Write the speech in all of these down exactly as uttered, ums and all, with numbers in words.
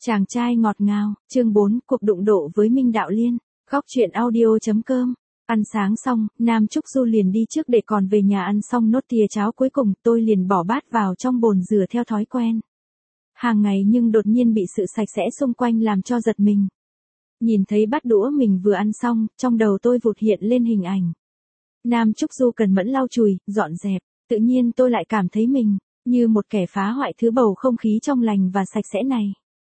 Chàng trai ngọt ngào, chương bốn, cuộc đụng độ với Minh Đạo Liên, góc truyện audio.com. Ăn sáng xong, Nam Trúc Du liền đi trước để còn về nhà ăn xong nốt thìa cháo cuối cùng, tôi liền bỏ bát vào trong bồn rửa theo thói quen. Hàng ngày nhưng đột nhiên bị sự sạch sẽ xung quanh làm cho giật mình. Nhìn thấy bát đũa mình vừa ăn xong, trong đầu tôi vụt hiện lên hình ảnh. Nam Trúc Du cần mẫn lau chùi, dọn dẹp, tự nhiên tôi lại cảm thấy mình như một kẻ phá hoại thứ bầu không khí trong lành và sạch sẽ này.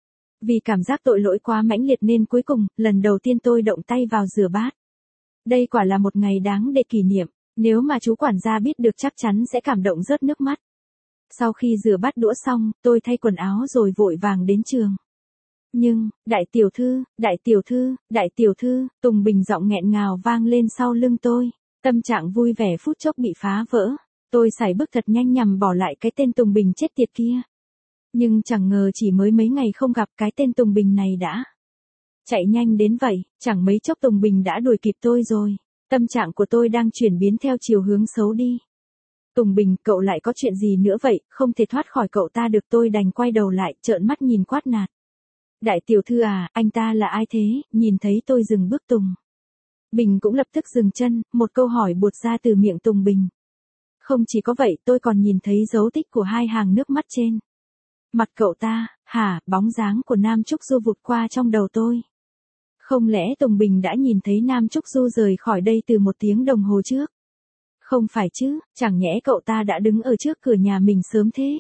Vì cảm giác tội lỗi quá mãnh liệt nên cuối cùng, lần đầu tiên tôi động tay vào rửa bát. Đây quả là một ngày đáng để kỷ niệm, nếu mà chú quản gia biết được chắc chắn sẽ cảm động rớt nước mắt. Sau khi rửa bát đũa xong, tôi thay quần áo rồi vội vàng đến trường. Nhưng, đại tiểu thư, đại tiểu thư, đại tiểu thư, Tùng Bình giọng nghẹn ngào vang lên sau lưng tôi. Tâm trạng vui vẻ phút chốc bị phá vỡ. Tôi sải bước thật nhanh nhằm bỏ lại cái tên Tùng Bình chết tiệt kia. Nhưng chẳng ngờ chỉ mới mấy ngày không gặp cái tên Tùng Bình này đã chạy nhanh đến vậy, chẳng mấy chốc Tùng Bình đã đuổi kịp tôi rồi. Tâm trạng của tôi đang chuyển biến theo chiều hướng xấu đi. Tùng Bình, cậu lại có chuyện gì nữa vậy, không thể thoát khỏi cậu ta được, tôi đành quay đầu lại, trợn mắt nhìn quát nạt. Đại tiểu thư à, anh ta là ai thế, nhìn thấy tôi dừng bước Tùng Bình cũng lập tức dừng chân, một câu hỏi buột ra từ miệng Tùng Bình. Không chỉ có vậy, tôi còn nhìn thấy dấu tích của hai hàng nước mắt trên mặt cậu ta. Hả, bóng dáng của Nam Trúc Du vụt qua trong đầu tôi. Không lẽ Tùng Bình đã nhìn thấy Nam Trúc Du rời khỏi đây từ một tiếng đồng hồ trước? Không phải chứ, chẳng nhẽ cậu ta đã đứng ở trước cửa nhà mình sớm thế?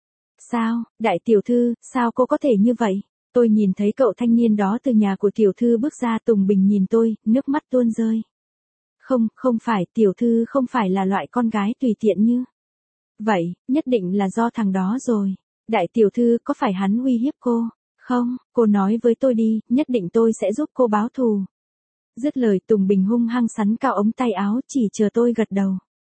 Sao, đại tiểu thư, sao cô có thể như vậy? Tôi nhìn thấy cậu thanh niên đó từ nhà của tiểu thư bước ra. Tùng Bình nhìn tôi, nước mắt tuôn rơi. Không, không phải, tiểu thư không phải là loại con gái tùy tiện như vậy, nhất định là do thằng đó rồi. Đại tiểu thư, có phải hắn uy hiếp cô? Không, cô nói với tôi đi, nhất định tôi sẽ giúp cô báo thù. Dứt lời, Tùng Bình hung hăng sắn cao ống tay áo, chỉ chờ tôi gật đầu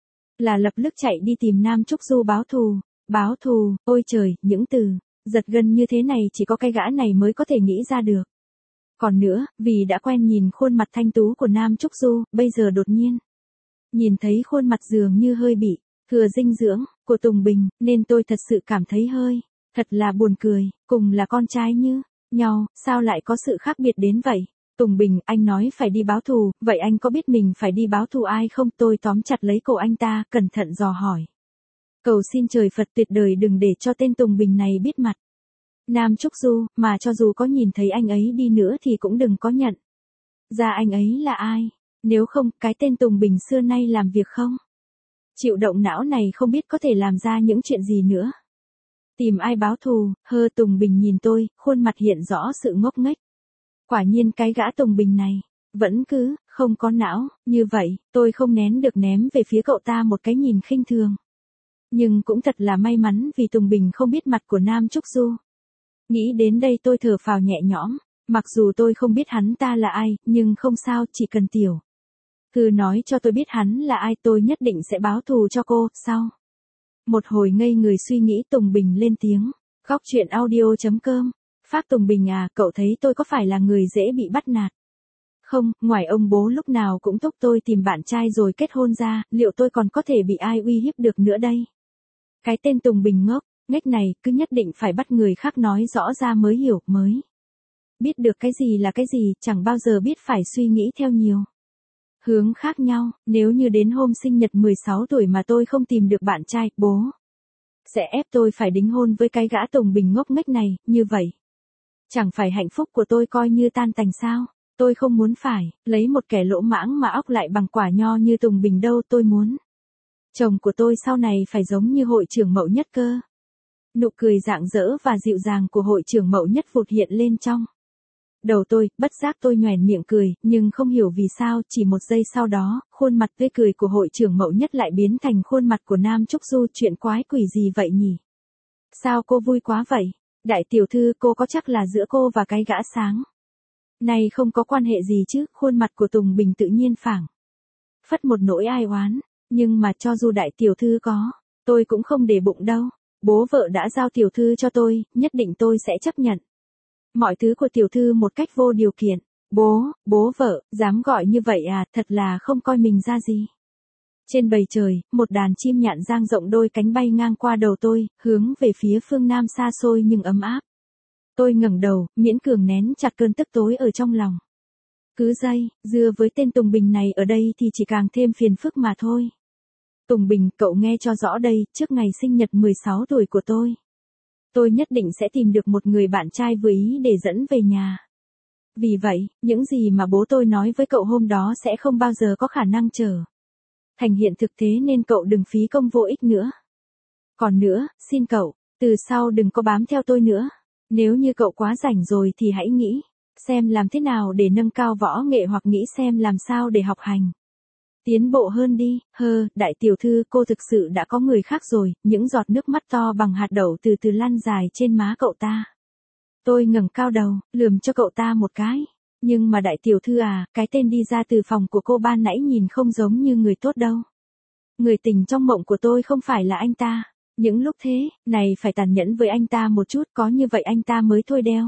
là lập tức chạy đi tìm Nam Trúc Du báo thù. Báo thù, ôi trời, những từ giật gân như thế này chỉ có cái gã này mới có thể nghĩ ra được. Còn nữa, vì đã quen nhìn khuôn mặt thanh tú của Nam Trúc Du, bây giờ đột nhiên nhìn thấy khuôn mặt dường như hơi bị thừa dinh dưỡng của Tùng Bình, nên tôi thật sự cảm thấy hơi thật là buồn cười. Cùng là con trai như nhau, sao lại có sự khác biệt đến vậy? Tùng Bình, anh nói phải đi báo thù, vậy anh có biết mình phải đi báo thù ai không? Tôi tóm chặt lấy cổ anh ta, cẩn thận dò hỏi. Cầu xin trời Phật tuyệt đời đừng để cho tên Tùng Bình này biết mặt Nam Trúc Du, mà cho dù có nhìn thấy anh ấy đi nữa thì cũng đừng có nhận ra anh ấy là ai. Nếu không, cái tên Tùng Bình xưa nay làm việc không chịu động não này không biết có thể làm ra những chuyện gì nữa. Tìm ai báo thù, hơ? Tùng Bình nhìn tôi, khuôn mặt hiện rõ sự ngốc nghếch. Quả nhiên cái gã Tùng Bình này vẫn cứ không có não, như vậy, tôi không nén được ném về phía cậu ta một cái nhìn khinh thường. Nhưng cũng thật là may mắn vì Tùng Bình không biết mặt của Nam Trúc Du. Nghĩ đến đây tôi thở phào nhẹ nhõm, mặc dù tôi không biết hắn ta là ai, nhưng không sao, chỉ cần tiểu thư nói cho tôi biết hắn là ai, tôi nhất định sẽ báo thù cho cô. Sau một hồi ngây người suy nghĩ, Tùng Bình lên tiếng. Góc truyện audio.com. Phát Tùng Bình à, cậu thấy tôi có phải là người dễ bị bắt nạt không? Ngoài ông bố lúc nào cũng thúc tôi tìm bạn trai rồi kết hôn ra, liệu tôi còn có thể bị ai uy hiếp được nữa đây? Cái tên Tùng Bình ngốc nghếch này cứ nhất định phải bắt người khác nói rõ ra mới hiểu, mới biết được cái gì là cái gì, chẳng bao giờ biết phải suy nghĩ theo nhiều hướng khác nhau. Nếu như đến hôm sinh nhật mười sáu tuổi mà tôi không tìm được bạn trai, bố sẽ ép tôi phải đính hôn với cái gã Tùng Bình ngốc nghếch này, như vậy chẳng phải hạnh phúc của tôi coi như tan tành sao? Tôi không muốn phải lấy một kẻ lỗ mãng mà óc lại bằng quả nho như Tùng Bình đâu, tôi muốn chồng của tôi sau này phải giống như hội trưởng Mậu Nhất cơ. Nụ cười rạng rỡ và dịu dàng của hội trưởng Mậu Nhất vụt hiện lên trong đầu tôi, bất giác tôi nhoẻn miệng cười, nhưng không hiểu vì sao, chỉ một giây sau đó, khuôn mặt tươi cười của hội trưởng Mậu Nhất lại biến thành khuôn mặt của Nam Trúc Du. Chuyện quái quỷ gì vậy nhỉ? Sao cô vui quá vậy? Đại tiểu thư, cô có chắc là giữa cô và cái gã sáng này không có quan hệ gì chứ? Khuôn mặt của Tùng Bình tự nhiên phảng phất một nỗi ai oán. Nhưng mà cho dù đại tiểu thư có, tôi cũng không để bụng đâu. Bố vợ đã giao tiểu thư cho tôi, nhất định tôi sẽ chấp nhận mọi thứ của tiểu thư một cách vô điều kiện. Bố, bố vợ, dám gọi như vậy à, thật là không coi mình ra gì. Trên bầu trời, một đàn chim nhạn dang rộng đôi cánh bay ngang qua đầu tôi, hướng về phía phương Nam xa xôi nhưng ấm áp. Tôi ngẩng đầu, miễn cường nén chặt cơn tức tối ở trong lòng. Cứ dây, dưa với tên Tùng Bình này ở đây thì chỉ càng thêm phiền phức mà thôi. Tùng Bình, cậu nghe cho rõ đây, trước ngày sinh nhật mười sáu tuổi của tôi. Tôi nhất định sẽ tìm được một người bạn trai vừa ý để dẫn về nhà. Vì vậy, những gì mà bố tôi nói với cậu hôm đó sẽ không bao giờ có khả năng trở thành hiện thực, thế nên cậu đừng phí công vô ích nữa. Còn nữa, xin cậu, từ sau đừng có bám theo tôi nữa. Nếu như cậu quá rảnh rồi thì hãy nghĩ xem làm thế nào để nâng cao võ nghệ, hoặc nghĩ xem làm sao để học hành tiến bộ hơn đi. Hơ, đại tiểu thư, cô thực sự đã có người khác rồi. Những giọt nước mắt to bằng hạt đậu từ từ lăn dài trên má cậu ta. Tôi ngẩng cao đầu, lườm cho cậu ta một cái. Nhưng mà đại tiểu thư à, cái tên đi ra từ phòng của cô ban nãy nhìn không giống như người tốt đâu. Người tình trong mộng của tôi không phải là anh ta. Những lúc thế này phải tàn nhẫn với anh ta một chút, có như vậy anh ta mới thôi đeo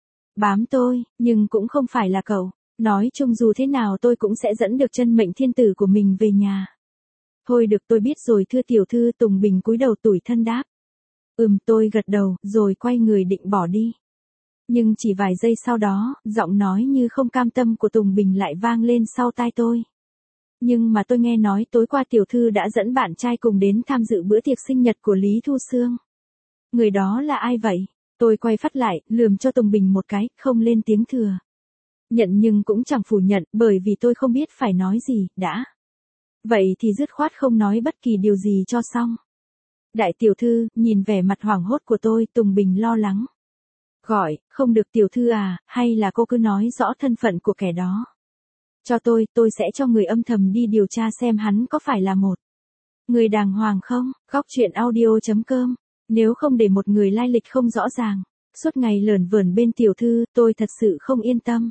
bám tôi, nhưng cũng không phải là cậu. Nói chung dù thế nào tôi cũng sẽ dẫn được chân mệnh thiên tử của mình về nhà. Thôi được, tôi biết rồi thưa tiểu thư. Tùng Bình cúi đầu tủi thân đáp. Ừm, tôi gật đầu, rồi quay người định bỏ đi. Nhưng chỉ vài giây sau đó, giọng nói như không cam tâm của Tùng Bình lại vang lên sau tai tôi. Nhưng mà tôi nghe nói tối qua tiểu thư đã dẫn bạn trai cùng đến tham dự bữa tiệc sinh nhật của Lý Thu Sương. Người đó là ai vậy? Tôi quay phát lại, lườm cho Tùng Bình một cái, không lên tiếng thừa nhận nhưng cũng chẳng phủ nhận, bởi vì tôi không biết phải nói gì. Đã vậy thì dứt khoát không nói bất kỳ điều gì cho xong. Đại tiểu thư, nhìn vẻ mặt hoảng hốt của tôi, Tùng Bình lo lắng gọi. Không được tiểu thư à, hay là cô cứ nói rõ thân phận của kẻ đó cho tôi, tôi sẽ cho người âm thầm đi điều tra xem hắn có phải là một người đàng hoàng không. Góc truyện audio chấm com. Nếu không để một người lai lịch không rõ ràng suốt ngày lởn vởn bên tiểu thư, tôi thật sự không yên tâm.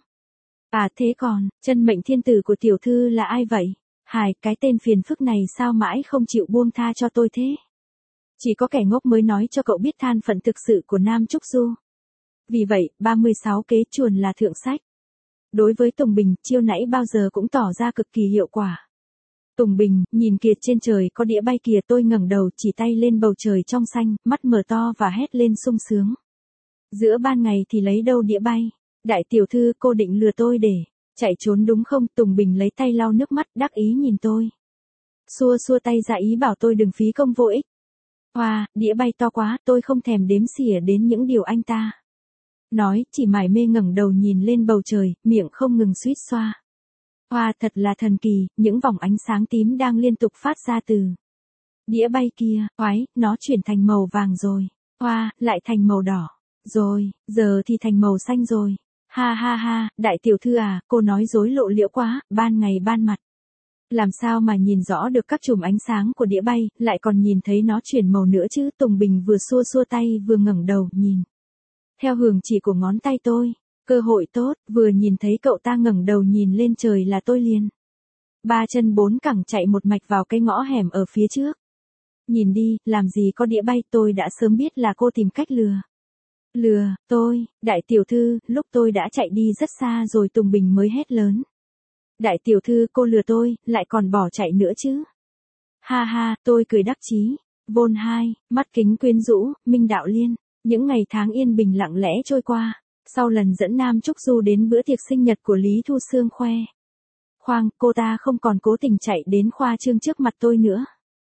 À thế còn, chân mệnh thiên tử của tiểu thư là ai vậy? Hài, cái tên phiền phức này sao mãi không chịu buông tha cho tôi thế? Chỉ có kẻ ngốc mới nói cho cậu biết than phận thực sự của Nam Trúc Du. Vì vậy, ba mươi sáu kế chuồn là thượng sách. Đối với Tùng Bình, chiêu nãy bao giờ cũng tỏ ra cực kỳ hiệu quả. Tùng Bình, nhìn kìa, trên trời có đĩa bay kìa. Tôi ngẩng đầu chỉ tay lên bầu trời trong xanh, mắt mở to và hét lên sung sướng. Giữa ban ngày thì lấy đâu đĩa bay? Đại tiểu thư, cô định lừa tôi để chạy trốn đúng không? Tùng Bình lấy tay lau nước mắt, đắc ý nhìn tôi. Xua xua tay ra ý bảo tôi đừng phí công vô ích. Hoa, đĩa bay to quá, tôi không thèm đếm xỉa đến những điều anh ta nói, chỉ mải mê ngẩng đầu nhìn lên bầu trời, miệng không ngừng suýt xoa. Hoa, thật là thần kỳ, những vòng ánh sáng tím đang liên tục phát ra từ đĩa bay kia. Oái, nó chuyển thành màu vàng rồi. Hoa, lại thành màu đỏ. Rồi, giờ thì thành màu xanh rồi. Ha ha ha, đại tiểu thư à, cô nói dối lộ liễu quá, ban ngày ban mặt làm sao mà nhìn rõ được các chùm ánh sáng của đĩa bay, lại còn nhìn thấy nó chuyển màu nữa chứ. Tùng Bình vừa xua xua tay vừa ngẩng đầu nhìn theo hướng chỉ của ngón tay tôi. Cơ hội tốt, vừa nhìn thấy cậu ta ngẩng đầu nhìn lên trời là tôi liền ba chân bốn cẳng chạy một mạch vào cái ngõ hẻm ở phía trước. Nhìn đi, làm gì có đĩa bay, tôi đã sớm biết là cô tìm cách lừa. Lừa, tôi, đại tiểu thư, lúc tôi đã chạy đi rất xa rồi. Tùng Bình mới hét lớn. Đại tiểu thư, cô lừa tôi, lại còn bỏ chạy nữa chứ. Ha ha, tôi cười đắc chí. Vôn hai, mắt kính quyến rũ, Minh Đạo Liên. Những ngày tháng yên bình lặng lẽ trôi qua. Sau lần dẫn Nam Trúc Du đến bữa tiệc sinh nhật của Lý Thu Sương khoe khoang, cô ta không còn cố tình chạy đến khoa trương trước mặt tôi nữa.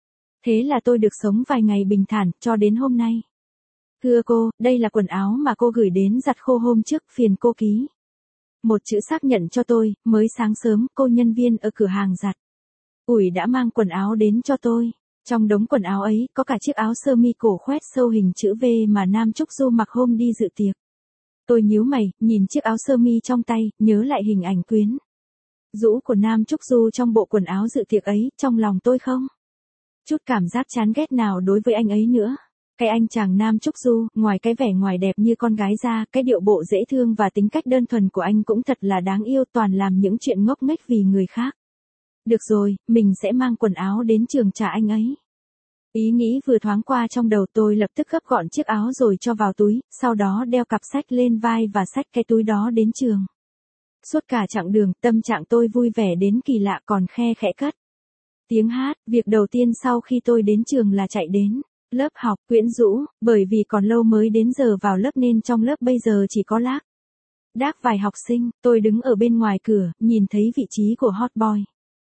Thế là tôi được sống vài ngày bình thản, cho đến hôm nay. Thưa cô, đây là quần áo mà cô gửi đến giặt khô hôm trước, phiền cô ký một chữ xác nhận cho tôi. Mới sáng sớm, cô nhân viên ở cửa hàng giặt ủi đã mang quần áo đến cho tôi. Trong đống quần áo ấy, có cả chiếc áo sơ mi cổ khoét sâu hình chữ V mà Nam Trúc Du mặc hôm đi dự tiệc. Tôi nhíu mày, nhìn chiếc áo sơ mi trong tay, nhớ lại hình ảnh quyến rũ của Nam Trúc Du trong bộ quần áo dự tiệc ấy, trong lòng tôi không chút cảm giác chán ghét nào đối với anh ấy nữa. Cái anh chàng Nam Trúc Du, ngoài cái vẻ ngoài đẹp như con gái ra, cái điệu bộ dễ thương và tính cách đơn thuần của anh cũng thật là đáng yêu, toàn làm những chuyện ngốc nghếch vì người khác. Được rồi, mình sẽ mang quần áo đến trường trả anh ấy. Ý nghĩ vừa thoáng qua trong đầu, tôi lập tức gấp gọn chiếc áo rồi cho vào túi, sau đó đeo cặp sách lên vai và xách cái túi đó đến trường. Suốt cả chặng đường, tâm trạng tôi vui vẻ đến kỳ lạ, còn khe khẽ cất tiếng hát. Việc đầu tiên sau khi tôi đến trường là chạy đến Lớp học, quyến rũ, bởi vì còn lâu mới đến giờ vào lớp nên trong lớp bây giờ chỉ có lác đác vài học sinh, tôi đứng ở bên ngoài cửa, nhìn thấy vị trí của hot boy.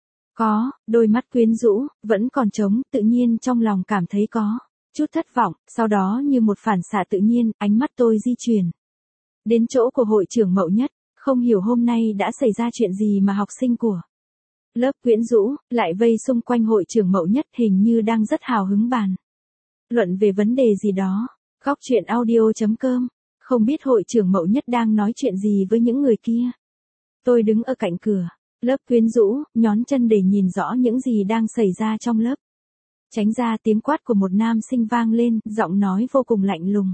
Có, đôi mắt quyến rũ, vẫn còn trống, tự nhiên trong lòng cảm thấy có chút thất vọng, sau đó như một phản xạ tự nhiên, ánh mắt tôi di chuyển đến chỗ của hội trưởng Mậu Nhất, không hiểu hôm nay đã xảy ra chuyện gì mà học sinh của lớp quyến rũ lại vây xung quanh hội trưởng Mậu Nhất, hình như đang rất hào hứng bàn luận về vấn đề gì đó. Góc truyện audio chấm com, không biết hội trưởng Mậu Nhất đang nói chuyện gì với những người kia. Tôi đứng ở cạnh cửa, lớp quyến rũ, nhón chân để nhìn rõ những gì đang xảy ra trong lớp. Tránh ra, tiếng quát của một nam sinh vang lên, giọng nói vô cùng lạnh lùng.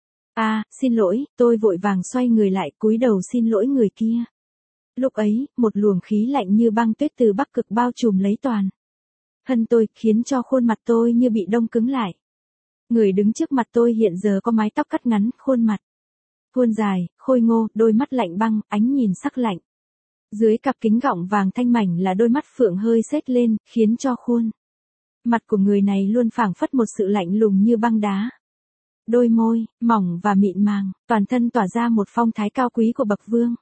À, xin lỗi, tôi vội vàng xoay người lại, cúi đầu xin lỗi người kia. Lúc ấy, một luồng khí lạnh như băng tuyết từ Bắc Cực bao trùm lấy toàn thân tôi, khiến cho khuôn mặt tôi như bị đông cứng lại. Người đứng trước mặt tôi hiện giờ có mái tóc cắt ngắn, khuôn mặt vuông dài, khôi ngô, đôi mắt lạnh băng, ánh nhìn sắc lạnh. Dưới cặp kính gọng vàng thanh mảnh là đôi mắt phượng hơi sết lên, khiến cho khuôn mặt của người này luôn phảng phất một sự lạnh lùng như băng đá. Đôi môi, mỏng và mịn màng, toàn thân tỏa ra một phong thái cao quý của bậc vương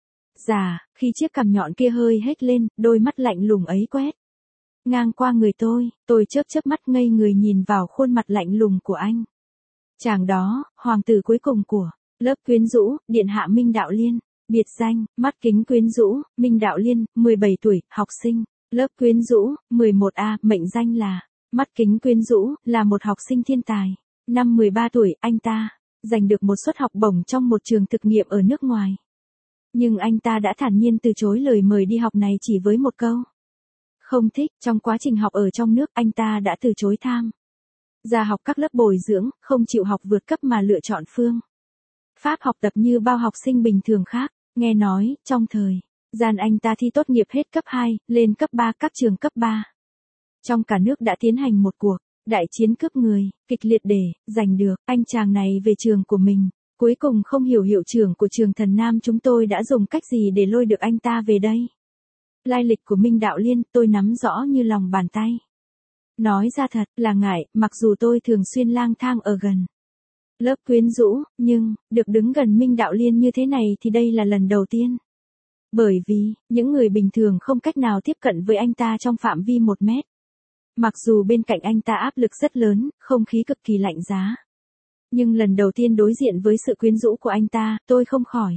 già, khi chiếc cằm nhọn kia hơi hét lên, đôi mắt lạnh lùng ấy quét ngang qua người tôi, tôi chớp chớp mắt ngây người nhìn vào khuôn mặt lạnh lùng của anh. Chàng đó, hoàng tử cuối cùng của lớp quyến rũ, điện hạ Minh Đạo Liên, biệt danh, mắt kính quyến rũ, Minh Đạo Liên, mười bảy tuổi, học sinh, lớp quyến rũ, mười một A, mệnh danh là, mắt kính quyến rũ, là một học sinh thiên tài. Năm mười ba tuổi, anh ta giành được một suất học bổng trong một trường thực nghiệm ở nước ngoài. Nhưng anh ta đã thản nhiên từ chối lời mời đi học này chỉ với một câu không thích. Trong quá trình học ở trong nước, anh ta đã từ chối tham gia học các lớp bồi dưỡng, không chịu học vượt cấp mà lựa chọn phương pháp học tập như bao học sinh bình thường khác. Nghe nói, trong thời gian anh ta thi tốt nghiệp hết cấp hai, lên cấp ba, các trường cấp ba trong cả nước đã tiến hành một cuộc đại chiến cướp người, kịch liệt để giành được anh chàng này về trường của mình. Cuối cùng không hiểu hiệu trưởng của trường Thần Nam chúng tôi đã dùng cách gì để lôi được anh ta về đây. Lai lịch của Minh Đạo Liên tôi nắm rõ như lòng bàn tay. Nói ra thật là ngại, mặc dù tôi thường xuyên lang thang ở gần lớp quyến rũ, nhưng được đứng gần Minh Đạo Liên như thế này thì đây là lần đầu tiên. Bởi vì, những người bình thường không cách nào tiếp cận với anh ta trong phạm vi một mét. Mặc dù bên cạnh anh ta áp lực rất lớn, không khí cực kỳ lạnh giá. Nhưng lần đầu tiên đối diện với sự quyến rũ của anh ta, tôi không khỏi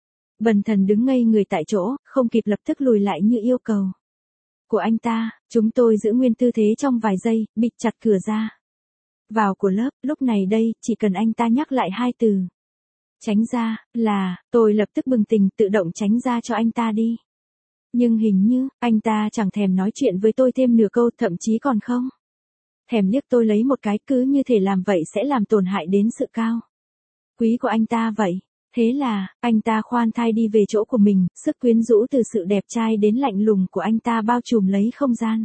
bần thần đứng ngây người tại chỗ, không kịp lập tức lùi lại như yêu cầu của anh ta. Chúng tôi giữ nguyên tư thế trong vài giây, bịt chặt cửa ra vào của lớp. Lúc này đây, chỉ cần anh ta nhắc lại hai từ tránh ra, là tôi lập tức bừng tỉnh tự động tránh ra cho anh ta đi. Nhưng hình như, anh ta chẳng thèm nói chuyện với tôi thêm nửa câu, thậm chí còn không thèm liếc tôi lấy một cái, cứ như thể làm vậy sẽ làm tổn hại đến sự cao quý của anh ta vậy. Thế là, anh ta khoan thai đi về chỗ của mình, sức quyến rũ từ sự đẹp trai đến lạnh lùng của anh ta bao trùm lấy không gian.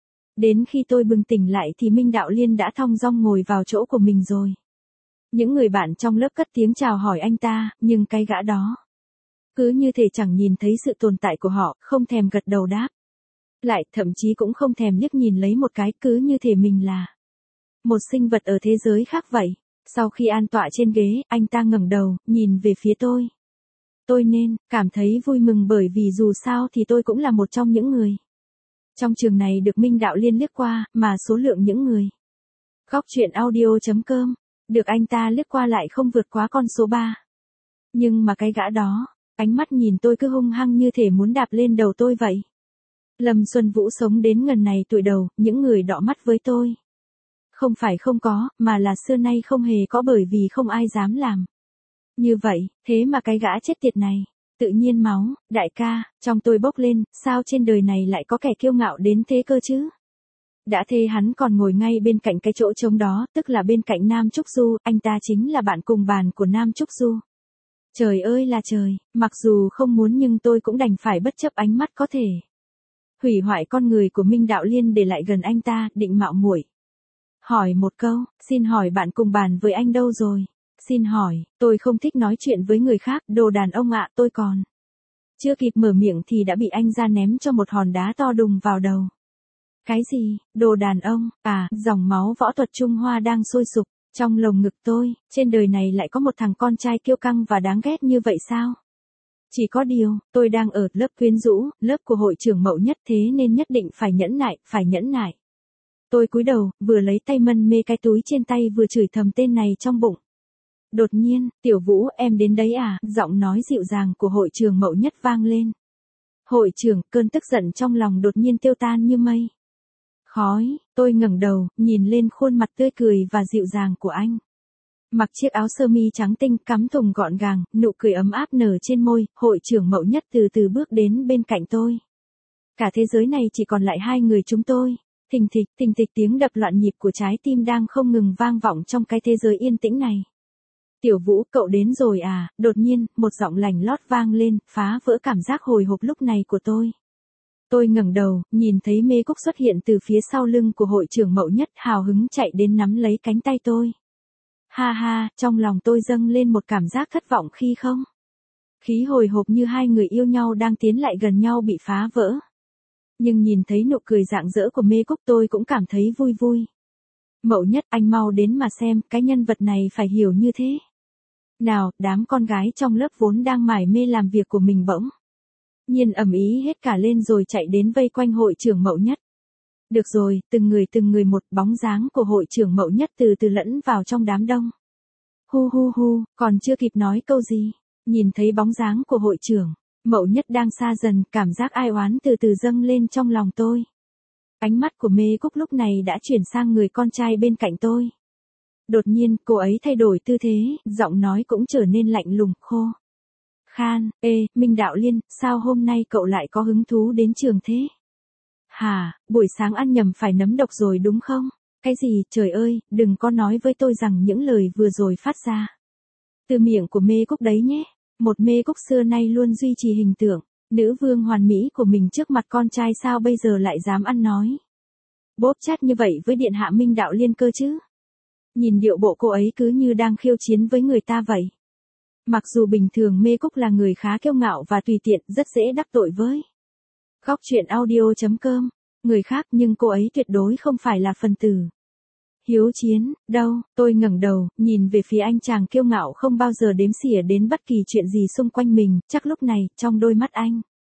Đến khi tôi bừng tỉnh lại thì Minh Đạo Liên đã thong dong ngồi vào chỗ của mình rồi. Những người bạn trong lớp cất tiếng chào hỏi anh ta, nhưng cái gã đó cứ như thể chẳng nhìn thấy sự tồn tại của họ, không thèm gật đầu đáp lại, thậm chí cũng không thèm liếc nhìn lấy một cái, cứ như thể mình là một sinh vật ở thế giới khác vậy. Sau khi an tọa trên ghế, anh ta ngẩng đầu, nhìn về phía tôi. Tôi nên cảm thấy vui mừng bởi vì dù sao thì tôi cũng là một trong những người trong trường này được Minh Đạo Liên liếc qua, mà số lượng những người góc truyện audio chấm com được anh ta liếc qua lại không vượt quá con số ba. Nhưng mà cái gã đó, ánh mắt nhìn tôi cứ hung hăng như thể muốn đạp lên đầu tôi vậy. Lâm Xuân Vũ sống đến ngần này tuổi đầu, những người đọ mắt với tôi không phải không có, mà là xưa nay không hề có, bởi vì không ai dám làm như vậy. Thế mà cái gã chết tiệt này, tự nhiên máu, đại ca, trong tôi bốc lên, sao trên đời này lại có kẻ kiêu ngạo đến thế cơ chứ? Đã thế hắn còn ngồi ngay bên cạnh cái chỗ trống đó, tức là bên cạnh Nam Trúc Du, anh ta chính là bạn cùng bàn của Nam Trúc Du. Trời ơi là trời, mặc dù không muốn nhưng tôi cũng đành phải bất chấp ánh mắt có thể hủy hoại con người của Minh Đạo Liên để lại gần anh ta, định mạo muội hỏi một câu, xin hỏi bạn cùng bàn với anh đâu rồi? Xin hỏi, tôi không thích nói chuyện với người khác, đồ đàn ông ạ, tôi còn chưa kịp mở miệng thì đã bị anh ra ném cho một hòn đá to đùng vào đầu. Cái gì, đồ đàn ông, à, dòng máu võ thuật Trung Hoa đang sôi sục, trong lồng ngực tôi, trên đời này lại có một thằng con trai kiêu căng và đáng ghét như vậy sao? Chỉ có điều, tôi đang ở lớp quyến rũ, lớp của hội trưởng Mậu Nhất thế nên nhất định phải nhẫn nại, phải nhẫn nại. Tôi cúi đầu, vừa lấy tay mân mê cái túi trên tay vừa chửi thầm tên này trong bụng. Đột nhiên, Tiểu Vũ em đến đấy à, giọng nói dịu dàng của hội trưởng Mậu Nhất vang lên. Hội trưởng, cơn tức giận trong lòng đột nhiên tiêu tan như mây. Khói, tôi ngẩng đầu, nhìn lên khuôn mặt tươi cười và dịu dàng của anh. Mặc chiếc áo sơ mi trắng tinh cắm thùng gọn gàng, nụ cười ấm áp nở trên môi, hội trưởng Mậu Nhất từ từ bước đến bên cạnh tôi. Cả thế giới này chỉ còn lại hai người chúng tôi. Thình thịch, thình thịch tiếng đập loạn nhịp của trái tim đang không ngừng vang vọng trong cái thế giới yên tĩnh này. Tiểu Vũ, cậu đến rồi à, đột nhiên, một giọng lành lót vang lên, phá vỡ cảm giác hồi hộp lúc này của tôi. Tôi ngẩng đầu, nhìn thấy Mê Cúc xuất hiện từ phía sau lưng của hội trưởng Mậu Nhất, hào hứng chạy đến nắm lấy cánh tay tôi. Ha ha, trong lòng tôi dâng lên một cảm giác thất vọng khi không. Khí hồi hộp như hai người yêu nhau đang tiến lại gần nhau bị phá vỡ. Nhưng nhìn thấy nụ cười rạng rỡ của Mê Cúc tôi cũng cảm thấy vui vui. Mậu Nhất, anh mau đến mà xem, cái nhân vật này phải hiểu như thế. Nào, đám con gái trong lớp vốn đang mải mê làm việc của mình bỗng nhiên ầm ĩ hết cả lên rồi chạy đến vây quanh hội trưởng Mậu Nhất. Được rồi, từng người từng người một, bóng dáng của hội trưởng Mậu Nhất từ từ lẫn vào trong đám đông. Hu hu hu, còn chưa kịp nói câu gì, nhìn thấy bóng dáng của hội trưởng Mậu Nhất đang xa dần, cảm giác ai oán từ từ dâng lên trong lòng tôi. Ánh mắt của Mê Cúc lúc này đã chuyển sang người con trai bên cạnh tôi. Đột nhiên, cô ấy thay đổi tư thế, giọng nói cũng trở nên lạnh lùng, khô khan. Ê, Minh Đạo Liên, sao hôm nay cậu lại có hứng thú đến trường thế? Hả, buổi sáng ăn nhầm phải nấm độc rồi đúng không? Cái gì, trời ơi, đừng có nói với tôi rằng những lời vừa rồi phát ra từ miệng của Mê Cúc đấy nhé. Một Mê Cúc xưa nay luôn duy trì hình tượng nữ vương hoàn mỹ của mình trước mặt con trai, sao bây giờ lại dám ăn nói bóp chát như vậy với điện hạ Minh Đạo Liên cơ chứ? Nhìn điệu bộ cô ấy cứ như đang khiêu chiến với người ta vậy. Mặc dù bình thường Mê Cúc là người khá kiêu ngạo và tùy tiện, rất dễ đắc tội với góc truyện audio chấm com người khác, nhưng cô ấy tuyệt đối không phải là phần tử hiếu chiến đâu. Tôi ngẩng đầu, nhìn về phía anh chàng kiêu ngạo không bao giờ đếm xỉa đến bất kỳ chuyện gì xung quanh mình, chắc lúc này, trong đôi mắt anh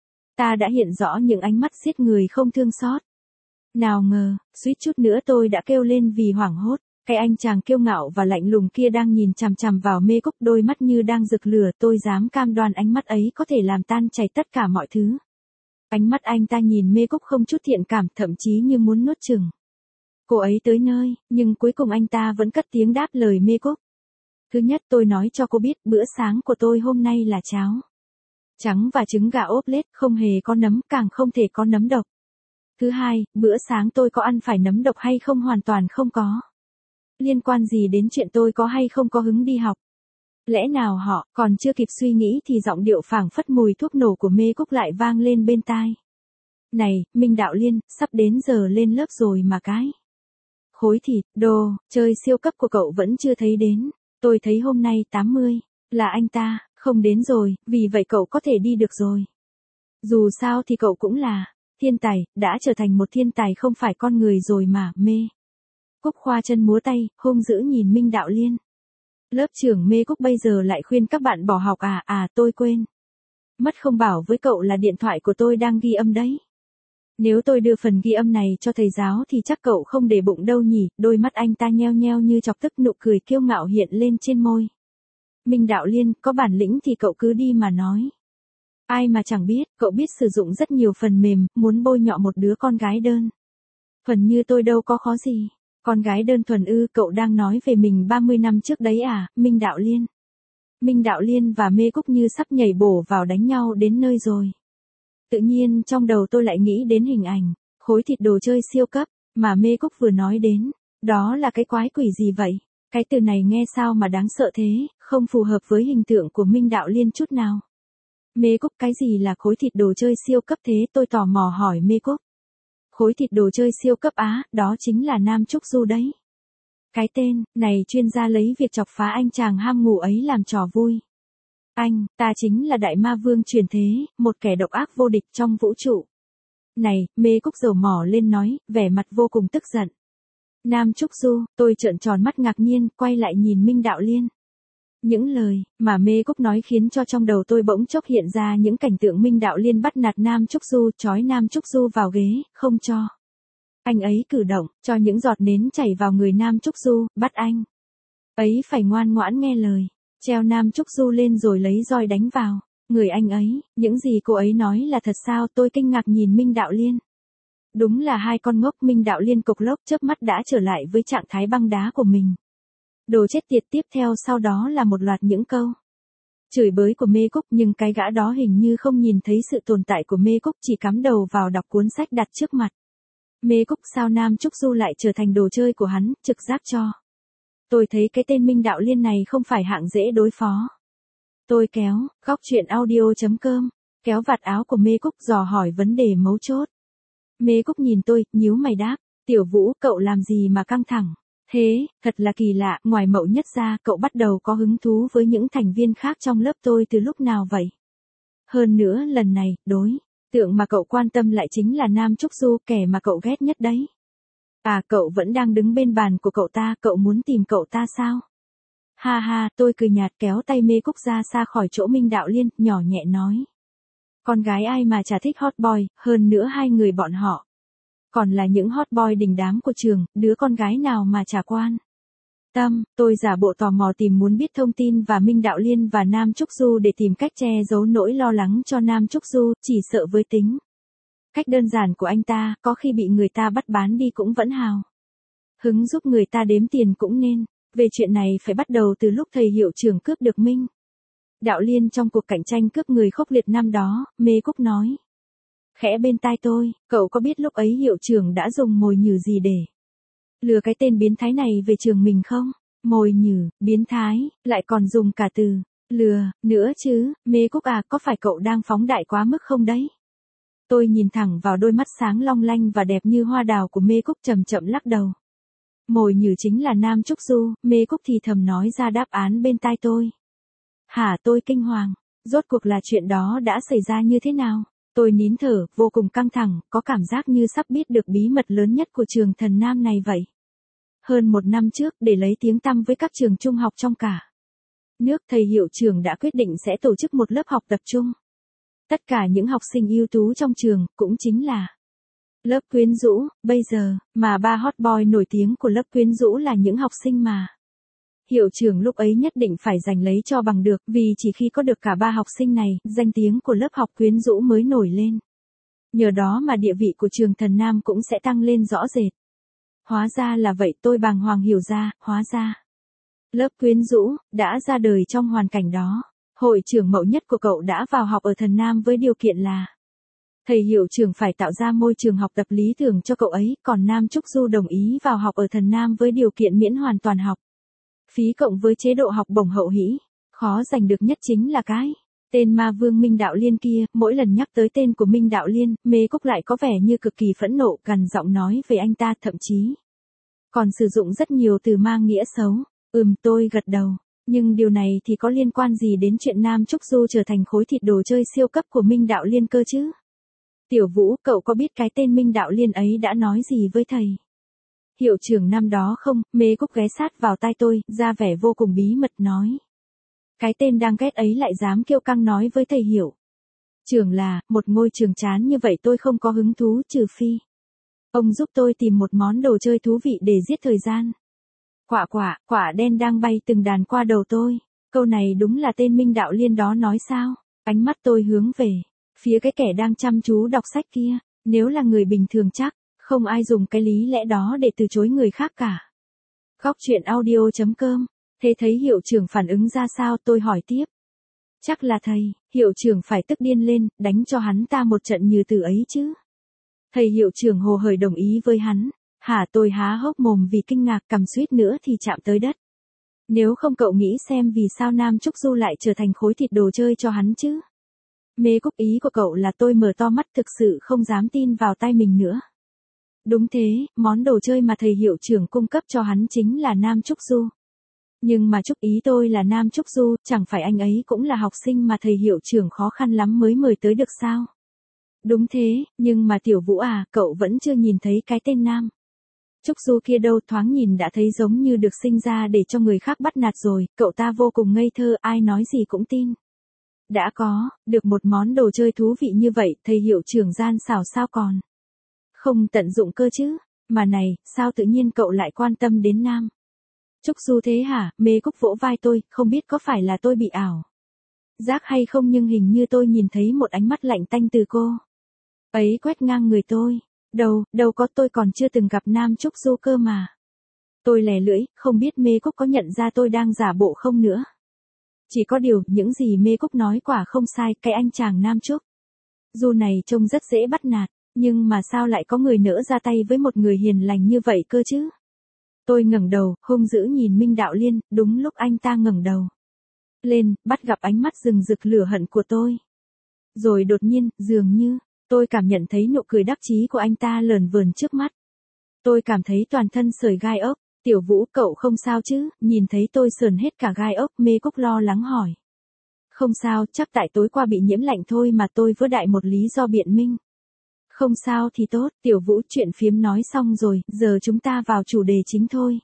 ta đã hiện rõ những ánh mắt giết người không thương xót. Nào ngờ, suýt chút nữa tôi đã kêu lên vì hoảng hốt. Cái anh chàng kiêu ngạo và lạnh lùng kia đang nhìn chằm chằm vào Mê Cúc, đôi mắt như đang rực lửa, tôi dám cam đoan ánh mắt ấy có thể làm tan chảy tất cả mọi thứ. Ánh mắt anh ta nhìn Mê Cúc không chút thiện cảm, thậm chí như muốn nuốt chửng cô ấy tới nơi, nhưng cuối cùng anh ta vẫn cất tiếng đáp lời Mê Cúc. Thứ nhất, tôi nói cho cô biết, bữa sáng của tôi hôm nay là cháo trắng và trứng gà ốp lết, không hề có nấm, càng không thể có nấm độc. Thứ hai, bữa sáng tôi có ăn phải nấm độc hay không hoàn toàn không có liên quan gì đến chuyện tôi có hay không có hứng đi học. Lẽ nào họ, còn chưa kịp suy nghĩ thì giọng điệu phảng phất mùi thuốc nổ của Mê Cúc lại vang lên bên tai. Này, Minh Đạo Liên, sắp đến giờ lên lớp rồi mà cái khối thịt, đồ, chơi siêu cấp của cậu vẫn chưa thấy đến. Tôi thấy hôm nay tám mươi, là anh ta, không đến rồi, vì vậy cậu có thể đi được rồi. Dù sao thì cậu cũng là thiên tài, đã trở thành một thiên tài không phải con người rồi mà. Mê Cúc khoa chân múa tay, hung dữ nhìn Minh Đạo Liên. Lớp trưởng Mê Cúc bây giờ lại khuyên các bạn bỏ học à, à tôi quên mất không bảo với cậu là điện thoại của tôi đang ghi âm đấy. Nếu tôi đưa phần ghi âm này cho thầy giáo thì chắc cậu không để bụng đâu nhỉ. Đôi mắt anh ta nheo nheo như chọc tức, nụ cười kiêu ngạo hiện lên trên môi. Minh Đạo Liên, có bản lĩnh thì cậu cứ đi mà nói. Ai mà chẳng biết, cậu biết sử dụng rất nhiều phần mềm, muốn bôi nhọ một đứa con gái đơn thuần như tôi đâu có khó gì. Con gái đơn thuần ư, cậu đang nói về mình ba mươi năm trước đấy à, Minh Đạo Liên. Minh Đạo Liên và Mê Cúc như sắp nhảy bổ vào đánh nhau đến nơi rồi. Tự nhiên trong đầu tôi lại nghĩ đến hình ảnh khối thịt đồ chơi siêu cấp mà Mê Cúc vừa nói đến. Đó là cái quái quỷ gì vậy? Cái từ này nghe sao mà đáng sợ thế, không phù hợp với hình tượng của Minh Đạo Liên chút nào. Mê Cúc, cái gì là khối thịt đồ chơi siêu cấp thế? Tôi tò mò hỏi Mê Cúc. Khối thịt đồ chơi siêu cấp á, đó chính là Nam Trúc Du đấy. Cái tên này chuyên gia lấy việc chọc phá anh chàng ham ngủ ấy làm trò vui. Anh, ta chính là đại ma vương truyền thế, một kẻ độc ác vô địch trong vũ trụ. Này, Mê Cúc dầu mỏ lên nói, vẻ mặt vô cùng tức giận. Nam Trúc Du, tôi trợn tròn mắt ngạc nhiên, quay lại nhìn Minh Đạo Liên. Những lời mà Mê Cúc nói khiến cho trong đầu tôi bỗng chốc hiện ra những cảnh tượng Minh Đạo Liên bắt nạt Nam Trúc Du, trói Nam Trúc Du vào ghế, không cho anh ấy cử động, cho những giọt nến chảy vào người Nam Trúc Du, bắt anh ấy phải ngoan ngoãn nghe lời, treo Nam Trúc Du lên rồi lấy roi đánh vào người anh ấy. Những gì cô ấy nói là thật sao? Tôi kinh ngạc nhìn Minh Đạo Liên. Đúng là hai con ngốc. Minh Đạo Liên cộc lốc chớp mắt đã trở lại với trạng thái băng đá của mình. Đồ chết tiệt. Tiếp theo sau đó là một loạt những câu chửi bới của Mê Cúc, nhưng cái gã đó hình như không nhìn thấy sự tồn tại của Mê Cúc, chỉ cắm đầu vào đọc cuốn sách đặt trước mặt. Mê Cúc, sao Nam Trúc Du lại trở thành đồ chơi của hắn, trực giác cho tôi thấy cái tên Minh Đạo Liên này không phải hạng dễ đối phó. Tôi kéo, góc chuyện audio.com, kéo vạt áo của Mê Cúc dò hỏi vấn đề mấu chốt. Mê Cúc nhìn tôi, nhíu mày đáp, Tiểu Vũ, cậu làm gì mà căng thẳng? Thế, thật là kỳ lạ, ngoài Mậu Nhất ra, cậu bắt đầu có hứng thú với những thành viên khác trong lớp tôi từ lúc nào vậy? Hơn nữa, lần này, đối tượng mà cậu quan tâm lại chính là Nam Trúc Du, kẻ mà cậu ghét nhất đấy. À, cậu vẫn đang đứng bên bàn của cậu ta, cậu muốn tìm cậu ta sao? Ha ha, tôi cười nhạt kéo tay Mê Cúc ra xa khỏi chỗ Minh Đạo Liên, nhỏ nhẹ nói. Con gái ai mà chả thích hot boy, hơn nữa hai người bọn họ còn là những hot boy đình đám của trường, đứa con gái nào mà chả quan tâm. Tôi giả bộ tò mò tìm muốn biết thông tin và Minh Đạo Liên và Nam Trúc Du để tìm cách che giấu nỗi lo lắng cho Nam Trúc Du, chỉ sợ với tính cách đơn giản của anh ta, có khi bị người ta bắt bán đi cũng vẫn hào hứng giúp người ta đếm tiền cũng nên. Về chuyện này phải bắt đầu từ lúc thầy hiệu trưởng cướp được Minh Đạo Liên trong cuộc cạnh tranh cướp người khốc liệt năm đó. Mê Cúc nói khẽ bên tai tôi, cậu có biết lúc ấy hiệu trưởng đã dùng mồi nhử gì để lừa cái tên biến thái này về trường mình không? Mồi nhử, biến thái, lại còn dùng cả từ lừa nữa chứ. Mê Cúc à, có phải cậu đang phóng đại quá mức không đấy? Tôi nhìn thẳng vào đôi mắt sáng long lanh và đẹp như hoa đào của Mê Cúc, chậm chậm lắc đầu. Mồi nhử chính là Nam Trúc Du. Mê Cúc thì thầm nói ra đáp án bên tai tôi. Hả? Tôi kinh hoàng. Rốt cuộc là chuyện đó đã xảy ra như thế nào? Tôi nín thở, vô cùng căng thẳng, có cảm giác như sắp biết được bí mật lớn nhất của trường Thần Nam này vậy. Hơn một năm trước, để lấy tiếng tăm với các trường trung học trong cả nước, thầy hiệu trưởng đã quyết định sẽ tổ chức một lớp học tập trung. Tất cả những học sinh ưu tú trong trường, cũng chính là lớp Quyến Rũ. Bây giờ, mà ba hot boy nổi tiếng của lớp Quyến Rũ là những học sinh mà hiệu trưởng lúc ấy nhất định phải giành lấy cho bằng được, vì chỉ khi có được cả ba học sinh này, danh tiếng của lớp học Quyến Rũ mới nổi lên. Nhờ đó mà địa vị của trường Thần Nam cũng sẽ tăng lên rõ rệt. Hóa ra là vậy. Tôi bàng hoàng hiểu ra, hóa ra lớp Quyến Rũ đã ra đời trong hoàn cảnh đó. Hội trưởng Mậu Nhất của cậu đã vào học ở Thần Nam với điều kiện là thầy hiệu trưởng phải tạo ra môi trường học tập lý tưởng cho cậu ấy, còn Nam Trúc Du đồng ý vào học ở Thần Nam với điều kiện miễn hoàn toàn học phí cộng với chế độ học bổng hậu hĩ. Khó giành được nhất chính là cái tên ma vương Minh Đạo Liên kia. Mỗi lần nhắc tới tên của Minh Đạo Liên, Mê Cúc lại có vẻ như cực kỳ phẫn nộ, gằn giọng nói về anh ta, thậm chí còn sử dụng rất nhiều từ mang nghĩa xấu. Ừm, tôi gật đầu. Nhưng điều này thì có liên quan gì đến chuyện Nam Trúc Du trở thành khối thịt đồ chơi siêu cấp của Minh Đạo Liên cơ chứ? Tiểu Vũ, cậu có biết cái tên Minh Đạo Liên ấy đã nói gì với thầy hiệu trưởng năm đó không? Mê Cúc ghé sát vào tai tôi, ra vẻ vô cùng bí mật nói. Cái tên đang ghét ấy lại dám kiêu căng nói với thầy hiệu trưởng là một ngôi trường chán như vậy tôi không có hứng thú, trừ phi ông giúp tôi tìm một món đồ chơi thú vị để giết thời gian. Quạ quạ, quả đen đang bay từng đàn qua đầu tôi. Câu này đúng là tên Minh Đạo Liên đó nói sao? Ánh mắt tôi hướng về phía cái kẻ đang chăm chú đọc sách kia. Nếu là người bình thường chắc không ai dùng cái lý lẽ đó để từ chối người khác cả. Góc chuyện audio.com. Thế thấy hiệu trưởng phản ứng ra sao? Tôi hỏi tiếp. Chắc là thầy hiệu trưởng phải tức điên lên, đánh cho hắn ta một trận như từ ấy chứ. Thầy hiệu trưởng hồ hởi đồng ý với hắn. Hả? Tôi há hốc mồm vì kinh ngạc, cằm suýt nữa thì chạm tới đất. Nếu không cậu nghĩ xem vì sao Nam Trúc Du lại trở thành khối thịt đồ chơi cho hắn chứ? Mê Cúc, ý của cậu là tôi mở to mắt thực sự không dám tin vào tai mình nữa. Đúng thế, món đồ chơi mà thầy hiệu trưởng cung cấp cho hắn chính là Nam Trúc Du. Nhưng mà chúc ý tôi là Nam Trúc Du, chẳng phải anh ấy cũng là học sinh mà thầy hiệu trưởng khó khăn lắm mới mời tới được sao? Đúng thế, nhưng mà Tiểu Vũ à, cậu vẫn chưa nhìn thấy cái tên Nam Trúc Du kia đâu, thoáng nhìn đã thấy giống như được sinh ra để cho người khác bắt nạt rồi, cậu ta vô cùng ngây thơ, ai nói gì cũng tin. Đã có, được một món đồ chơi thú vị như vậy, thầy hiệu trưởng gian xảo sao còn không tận dụng cơ chứ, mà này, sao tự nhiên cậu lại quan tâm đến Nam Trúc Du thế hả? Mê Cúc vỗ vai tôi, không biết có phải là tôi bị ảo giác hay không nhưng hình như tôi nhìn thấy một ánh mắt lạnh tanh từ cô ấy quét ngang người tôi. Đâu, đâu có, tôi còn chưa từng gặp Nam Trúc Du cơ mà. Tôi lè lưỡi, không biết Mê Cúc có nhận ra tôi đang giả bộ không nữa. Chỉ có điều, những gì Mê Cúc nói quả không sai, cái anh chàng Nam Trúc Du này trông rất dễ bắt nạt, nhưng mà sao lại có người nỡ ra tay với một người hiền lành như vậy cơ chứ? Tôi ngẩng đầu, hung dữ nhìn Minh Đạo Liên, đúng lúc anh ta ngẩng đầu lên, bắt gặp ánh mắt rừng rực lửa hận của tôi. Rồi đột nhiên, dường như, tôi cảm nhận thấy nụ cười đắc chí của anh ta lờn vờn trước mắt. Tôi cảm thấy toàn thân sởi gai ốc. Tiểu Vũ, cậu không sao chứ? Nhìn thấy tôi sờn hết cả gai ốc, Mê Cúc lo lắng hỏi. Không sao, chắc tại tối qua bị nhiễm lạnh thôi mà, tôi vớ đại một lý do biện minh. Không sao thì tốt, Tiểu Vũ, chuyện phiếm nói xong rồi, giờ chúng ta vào chủ đề chính thôi.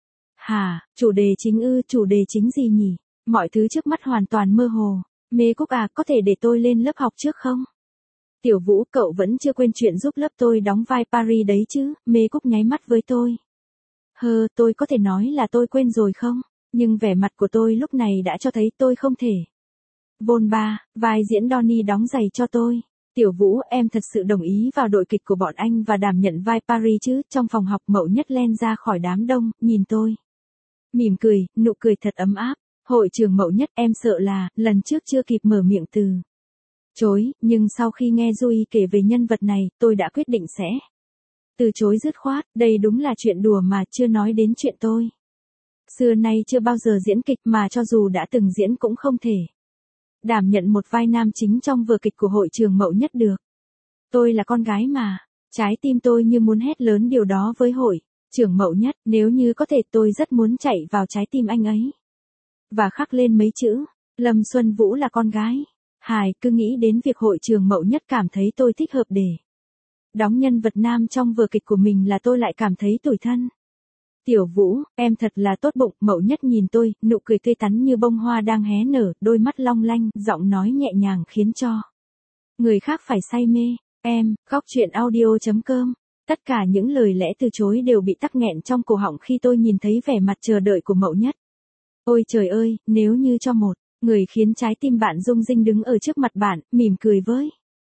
Hả, chủ đề chính ư, chủ đề chính gì nhỉ? Mọi thứ trước mắt hoàn toàn mơ hồ. Mê Cúc à, có thể để tôi lên lớp học trước không? Tiểu Vũ, cậu vẫn chưa quên chuyện giúp lớp tôi đóng vai Paris đấy chứ? Mê Cúc nháy mắt với tôi. Hơ, tôi có thể nói là tôi quên rồi không? Nhưng vẻ mặt của tôi lúc này đã cho thấy tôi không thể. Vôn ba, vai diễn Donnie đóng giày cho tôi. Tiểu Vũ, em thật sự đồng ý vào đội kịch của bọn anh và đảm nhận vai Paris chứ? Trong phòng học Mậu Nhất len ra khỏi đám đông, nhìn tôi. Mỉm cười, nụ cười thật ấm áp. Hội trưởng Mậu Nhất, em sợ là, lần trước chưa kịp mở miệng từ chối, nhưng sau khi nghe Duy kể về nhân vật này, tôi đã quyết định sẽ từ chối dứt khoát, đây đúng là chuyện đùa mà, chưa nói đến chuyện tôi. Xưa nay chưa bao giờ diễn kịch mà cho dù đã từng diễn cũng không thể đảm nhận một vai nam chính trong vở kịch của hội trưởng Mậu Nhất được. Tôi là con gái mà, trái tim tôi như muốn hét lớn điều đó với hội trưởng Mậu Nhất, nếu như có thể tôi rất muốn chạy vào trái tim anh ấy. Và khắc lên mấy chữ, Lâm Xuân Vũ là con gái. Hài, cứ nghĩ đến việc hội trưởng Mậu Nhất cảm thấy tôi thích hợp để đóng nhân vật nam trong vở kịch của mình là tôi lại cảm thấy tủi thân. Tiểu Vũ, em thật là tốt bụng, Mậu Nhất nhìn tôi, nụ cười tươi tắn như bông hoa đang hé nở, đôi mắt long lanh, giọng nói nhẹ nhàng khiến cho người khác phải say mê. Em, góc truyện audio chấm com. Tất cả những lời lẽ từ chối đều bị tắc nghẹn trong cổ họng khi tôi nhìn thấy vẻ mặt chờ đợi của Mậu Nhất. Ôi trời ơi, nếu như cho một người khiến trái tim bạn rung rinh đứng ở trước mặt bạn, mỉm cười với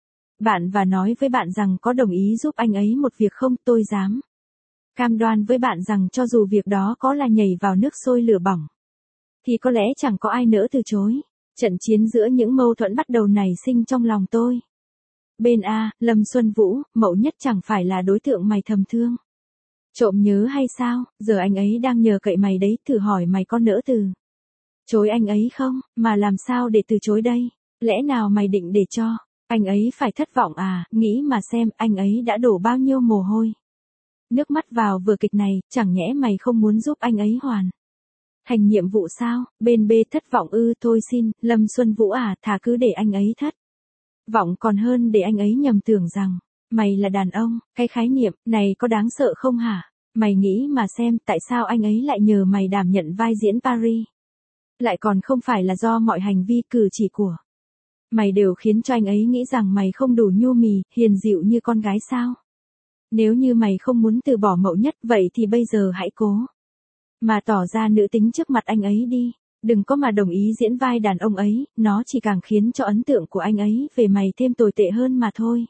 bạn và nói với bạn rằng có đồng ý giúp anh ấy một việc không, tôi dám cam đoan với bạn rằng cho dù việc đó có là nhảy vào nước sôi lửa bỏng, thì có lẽ chẳng có ai nỡ từ chối. Trận chiến giữa những mâu thuẫn bắt đầu nảy sinh trong lòng tôi. Bên A, Lâm Xuân Vũ, Mậu Nhất chẳng phải là đối tượng mày thầm thương trộm nhớ hay sao? Giờ anh ấy đang nhờ cậy mày đấy, thử hỏi mày có nỡ từ chối anh ấy không? Mà làm sao để từ chối đây? Lẽ nào mày định để cho anh ấy phải thất vọng à? Nghĩ mà xem, anh ấy đã đổ bao nhiêu mồ hôi nước mắt vào vở kịch này, chẳng nhẽ mày không muốn giúp anh ấy hoàn thành nhiệm vụ sao? Bên B thất vọng ư? Thôi xin, Lâm Xuân Vũ à, thà cứ để anh ấy thất vọng còn hơn để anh ấy nhầm tưởng rằng mày là đàn ông. Cái khái niệm này có đáng sợ không hả? Mày nghĩ mà xem, tại sao anh ấy lại nhờ mày đảm nhận vai diễn Paris? Lại còn không phải là do mọi hành vi cử chỉ của mày đều khiến cho anh ấy nghĩ rằng mày không đủ nhu mì, hiền dịu như con gái sao? Nếu như mày không muốn từ bỏ Mậu Nhất, vậy thì bây giờ hãy cố mà tỏ ra nữ tính trước mặt anh ấy đi. Đừng có mà đồng ý diễn vai đàn ông ấy, nó chỉ càng khiến cho ấn tượng của anh ấy về mày thêm tồi tệ hơn mà thôi.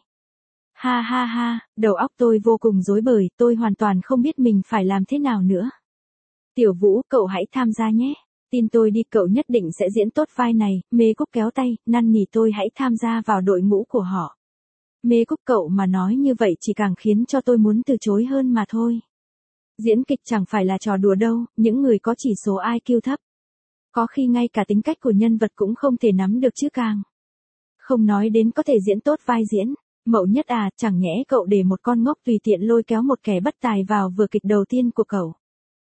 Ha ha ha, đầu óc tôi vô cùng rối bời, tôi hoàn toàn không biết mình phải làm thế nào nữa. Tiểu Vũ, cậu hãy tham gia nhé. Tin tôi đi, cậu nhất định sẽ diễn tốt vai này. Mê Cúc kéo tay, năn nỉ tôi hãy tham gia vào đội ngũ của họ. Mê Cúc, cậu mà nói như vậy chỉ càng khiến cho tôi muốn từ chối hơn mà thôi. Diễn kịch chẳng phải là trò đùa đâu, những người có chỉ số i kiu thấp có khi ngay cả tính cách của nhân vật cũng không thể nắm được chứ càng không nói đến có thể diễn tốt vai diễn. Mậu Nhất à, chẳng nhẽ cậu để một con ngốc tùy tiện lôi kéo một kẻ bất tài vào vở kịch đầu tiên của cậu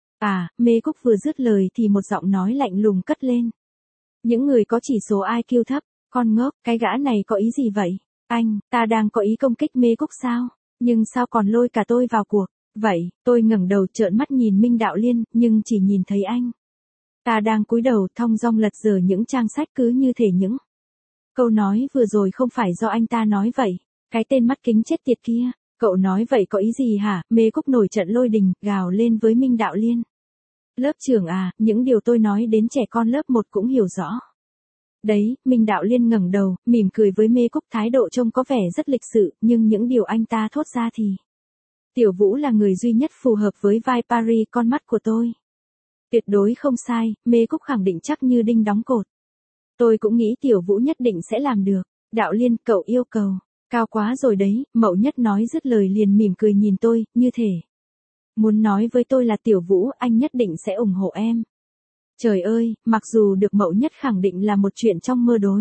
à? Mê Cúc vừa dứt lời thì một giọng nói lạnh lùng cất lên. Những người có chỉ số i kiu thấp, con ngốc, cái gã này có ý gì vậy? Anh, ta đang có ý công kích Mê Cúc sao? Nhưng sao còn lôi cả tôi vào cuộc? Vậy, tôi ngẩng đầu trợn mắt nhìn Minh Đạo Liên, nhưng chỉ nhìn thấy anh. Ta đang cúi đầu thong dong lật dở những trang sách cứ như thể những câu nói vừa rồi không phải do anh ta nói vậy. Cái tên mắt kính chết tiệt kia, cậu nói vậy có ý gì hả? Mê Cúc nổi trận lôi đình, gào lên với Minh Đạo Liên. Lớp trưởng à, những điều tôi nói đến trẻ con lớp một cũng hiểu rõ. Đấy, Minh Đạo Liên ngẩng đầu, mỉm cười với Mê Cúc, thái độ trông có vẻ rất lịch sự, nhưng những điều anh ta thốt ra thì... Tiểu Vũ là người duy nhất phù hợp với vai Paris con mắt của tôi. Tuyệt đối không sai, Mê Cúc khẳng định chắc như đinh đóng cột. Tôi cũng nghĩ Tiểu Vũ nhất định sẽ làm được. Đạo Liên, cậu yêu cầu. Cao quá rồi đấy, Mậu Nhất nói dứt lời liền mỉm cười nhìn tôi, như thể. Muốn nói với tôi là Tiểu Vũ, anh nhất định sẽ ủng hộ em. Trời ơi, mặc dù được Mậu Nhất khẳng định là một chuyện trong mơ đối.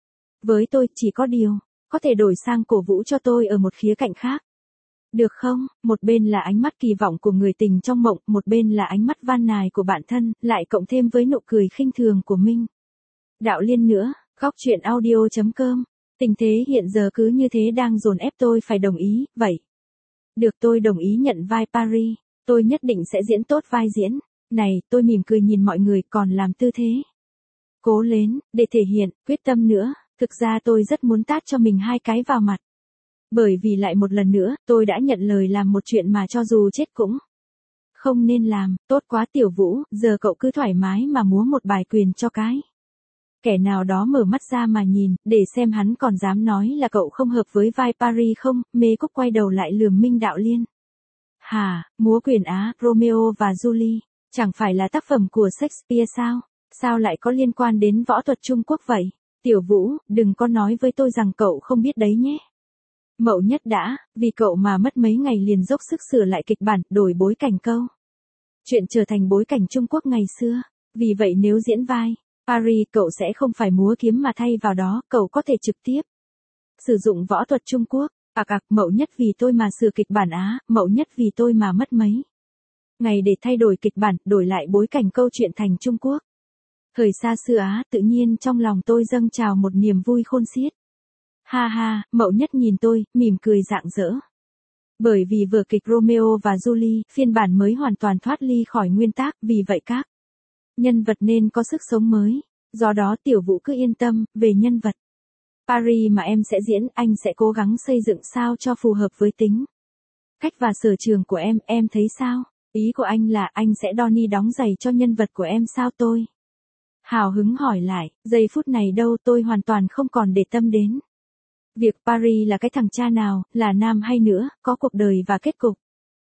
Với tôi chỉ có điều, có thể đổi sang cổ vũ cho tôi ở một khía cạnh khác. Được không? Một bên là ánh mắt kỳ vọng của người tình trong mộng, một bên là ánh mắt van nài của bạn thân, lại cộng thêm với nụ cười khinh thường của Minh Đạo Liên nữa. Góc truyện audio chấm com. Tình thế hiện giờ cứ như thế đang dồn ép tôi phải đồng ý, vậy. Được, tôi đồng ý nhận vai Paris, tôi nhất định sẽ diễn tốt vai diễn. Này, tôi mỉm cười nhìn mọi người còn làm tư thế. Cố lên, để thể hiện, quyết tâm nữa, thực ra tôi rất muốn tát cho mình hai cái vào mặt. Bởi vì lại một lần nữa, tôi đã nhận lời làm một chuyện mà cho dù chết cũng không nên làm. Tốt quá Tiểu Vũ, giờ cậu cứ thoải mái mà múa một bài quyền cho cái. Kẻ nào đó mở mắt ra mà nhìn, để xem hắn còn dám nói là cậu không hợp với vai Paris không. Mê Cúc quay đầu lại lườm Minh Đạo Liên. Hà, múa quyền Á, Romeo và Julie, chẳng phải là tác phẩm của Shakespeare sao? Sao lại có liên quan đến võ thuật Trung Quốc vậy? Tiểu Vũ, đừng có nói với tôi rằng cậu không biết đấy nhé. Mậu Nhất đã, vì cậu mà mất mấy ngày liền dốc sức sửa lại kịch bản, đổi bối cảnh câu. Chuyện trở thành bối cảnh Trung Quốc ngày xưa. Vì vậy nếu diễn vai Paris, cậu sẽ không phải múa kiếm mà thay vào đó, cậu có thể trực tiếp sử dụng võ thuật Trung Quốc. Ặc ặc, Mậu Nhất vì tôi mà sửa kịch bản Á, Mậu Nhất vì tôi mà mất mấy ngày để thay đổi kịch bản, đổi lại bối cảnh câu chuyện thành Trung Quốc. Thời xa xưa Á, tự nhiên trong lòng tôi dâng trào một niềm vui khôn xiết. Ha ha, Mậu Nhất nhìn tôi, mỉm cười rạng rỡ. Bởi vì vở kịch Romeo và Julie, phiên bản mới hoàn toàn thoát ly khỏi nguyên tác, vì vậy các nhân vật nên có sức sống mới. Do đó Tiểu Vũ cứ yên tâm, về nhân vật Paris mà em sẽ diễn, anh sẽ cố gắng xây dựng sao cho phù hợp với tính cách và sở trường của em, em thấy sao? Ý của anh là anh sẽ Donnie đóng giày cho nhân vật của em sao? Tôi hào hứng hỏi lại, giây phút này đâu, tôi hoàn toàn không còn để tâm đến việc Paris là cái thằng cha nào, là nam hay nữa, có cuộc đời và kết cục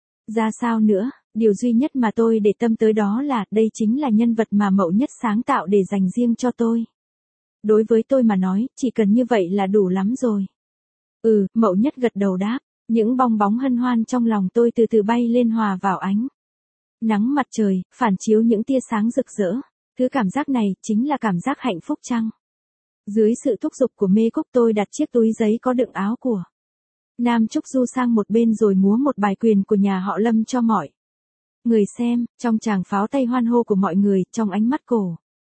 ra sao nữa. Điều duy nhất mà tôi để tâm tới đó là, đây chính là nhân vật mà Mậu Nhất sáng tạo để dành riêng cho tôi. Đối với tôi mà nói, chỉ cần như vậy là đủ lắm rồi. Ừ, Mậu Nhất gật đầu đáp. Những bong bóng hân hoan trong lòng tôi từ từ bay lên hòa vào ánh nắng mặt trời, phản chiếu những tia sáng rực rỡ. Thứ cảm giác này, chính là cảm giác hạnh phúc chăng? Dưới sự thúc giục của Mê Cúc, tôi đặt chiếc túi giấy có đựng áo của Nam Trúc Du sang một bên rồi múa một bài quyền của nhà họ Lâm cho mọi người xem. Trong tràng pháo tay hoan hô của mọi người, trong ánh mắt cổ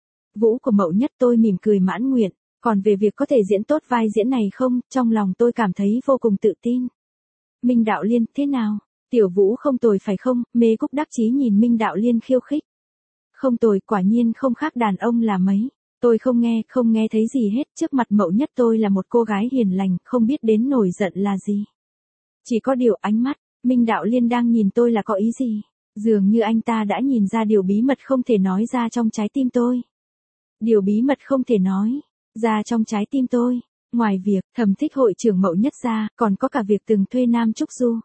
vũ của Mậu Nhất, tôi mỉm cười mãn nguyện. Còn về việc có thể diễn tốt vai diễn này không, trong lòng tôi cảm thấy vô cùng tự tin. Minh Đạo Liên, thế nào? Tiểu Vũ không tồi phải không? Mê Cúc đắc chí nhìn Minh Đạo Liên khiêu khích. Không tồi, quả nhiên không khác đàn ông là mấy. Tôi không nghe, không nghe thấy gì hết, trước mặt Mậu Nhất tôi là một cô gái hiền lành, không biết đến nổi giận là gì. Chỉ có điều ánh mắt, Minh Đạo Liên đang nhìn tôi là có ý gì? Dường như anh ta đã nhìn ra điều bí mật không thể nói ra trong trái tim tôi. Điều bí mật không thể nói ra trong trái tim tôi, ngoài việc thầm thích hội trưởng Mậu Nhất ra, còn có cả việc từng thuê Nam Trúc Du.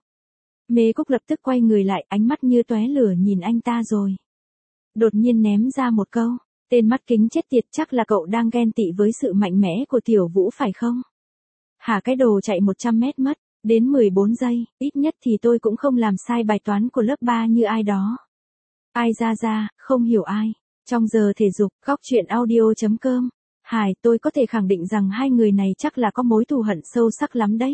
Mê Cúc lập tức quay người lại, ánh mắt như tóe lửa nhìn anh ta rồi đột nhiên ném ra một câu. Tên mắt kính chết tiệt, chắc là cậu đang ghen tị với sự mạnh mẽ của Tiểu Vũ phải không? Hả, cái đồ chạy một trăm mét mất đến mười bốn giây, ít nhất thì tôi cũng không làm sai bài toán của lớp ba như ai đó. Ai ra ra, không hiểu ai. Trong giờ thể dục, góc truyện audio chấm com. Hải, tôi có thể khẳng định rằng hai người này chắc là có mối thù hận sâu sắc lắm đấy.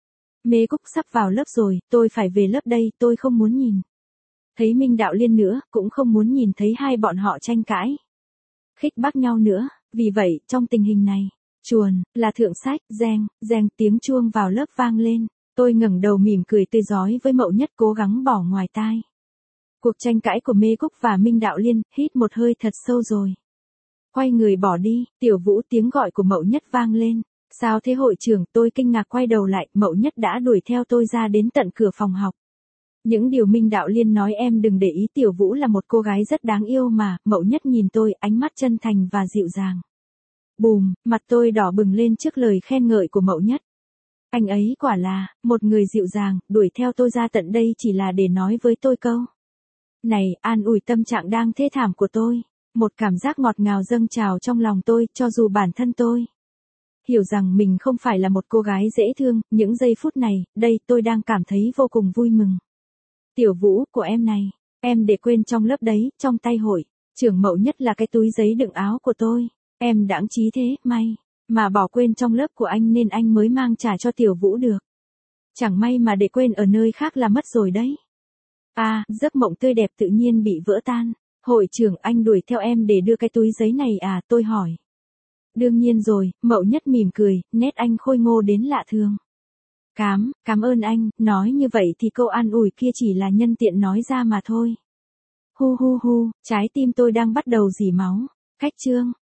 Mê Cúc sắp vào lớp rồi, tôi phải về lớp đây, tôi không muốn nhìn thấy Minh Đạo Liên nữa, cũng không muốn nhìn thấy hai bọn họ tranh cãi khích bác nhau nữa. Vì vậy, trong tình hình này, Chuồn, là thượng sách, reng, reng tiếng chuông vào lớp vang lên. Tôi ngẩng đầu mỉm cười tươi rói với Mậu Nhất cố gắng bỏ ngoài tai. Cuộc tranh cãi của Mê Cúc và Minh Đạo Liên, hít một hơi thật sâu rồi. Quay người bỏ đi, Tiểu Vũ tiếng gọi của Mậu Nhất vang lên. Sao thế hội trưởng, tôi kinh ngạc quay đầu lại, Mậu Nhất đã đuổi theo tôi ra đến tận cửa phòng học. Những điều Minh Đạo Liên nói em đừng để ý, Tiểu Vũ là một cô gái rất đáng yêu mà, Mậu Nhất nhìn tôi, ánh mắt chân thành và dịu dàng. Bùm, mặt tôi đỏ bừng lên trước lời khen ngợi của Mậu Nhất. Anh ấy quả là, một người dịu dàng, đuổi theo tôi ra tận đây chỉ là để nói với tôi câu này, an ủi tâm trạng đang thê thảm của tôi. Một cảm giác ngọt ngào dâng trào trong lòng tôi, cho dù bản thân tôi hiểu rằng mình không phải là một cô gái dễ thương, những giây phút này, đây tôi đang cảm thấy vô cùng vui mừng. Tiểu Vũ, của em này, em để quên trong lớp đấy, trong tay hội trưởng Mậu Nhất là cái túi giấy đựng áo của tôi. Em đãng trí thế, may mà bỏ quên trong lớp của anh nên anh mới mang trả cho Tiểu Vũ được. Chẳng may mà để quên ở nơi khác là mất rồi đấy. À, giấc mộng tươi đẹp tự nhiên bị vỡ tan. Hội trưởng, anh đuổi theo em để đưa cái túi giấy này à, tôi hỏi. Đương nhiên rồi, Mậu Nhất mỉm cười, nét anh khôi ngô đến lạ thường. Cám, cảm ơn anh, nói như vậy thì câu an ủi kia chỉ là nhân tiện nói ra mà thôi. Hu hu hu, trái tim tôi đang bắt đầu rỉ máu. Khách chương.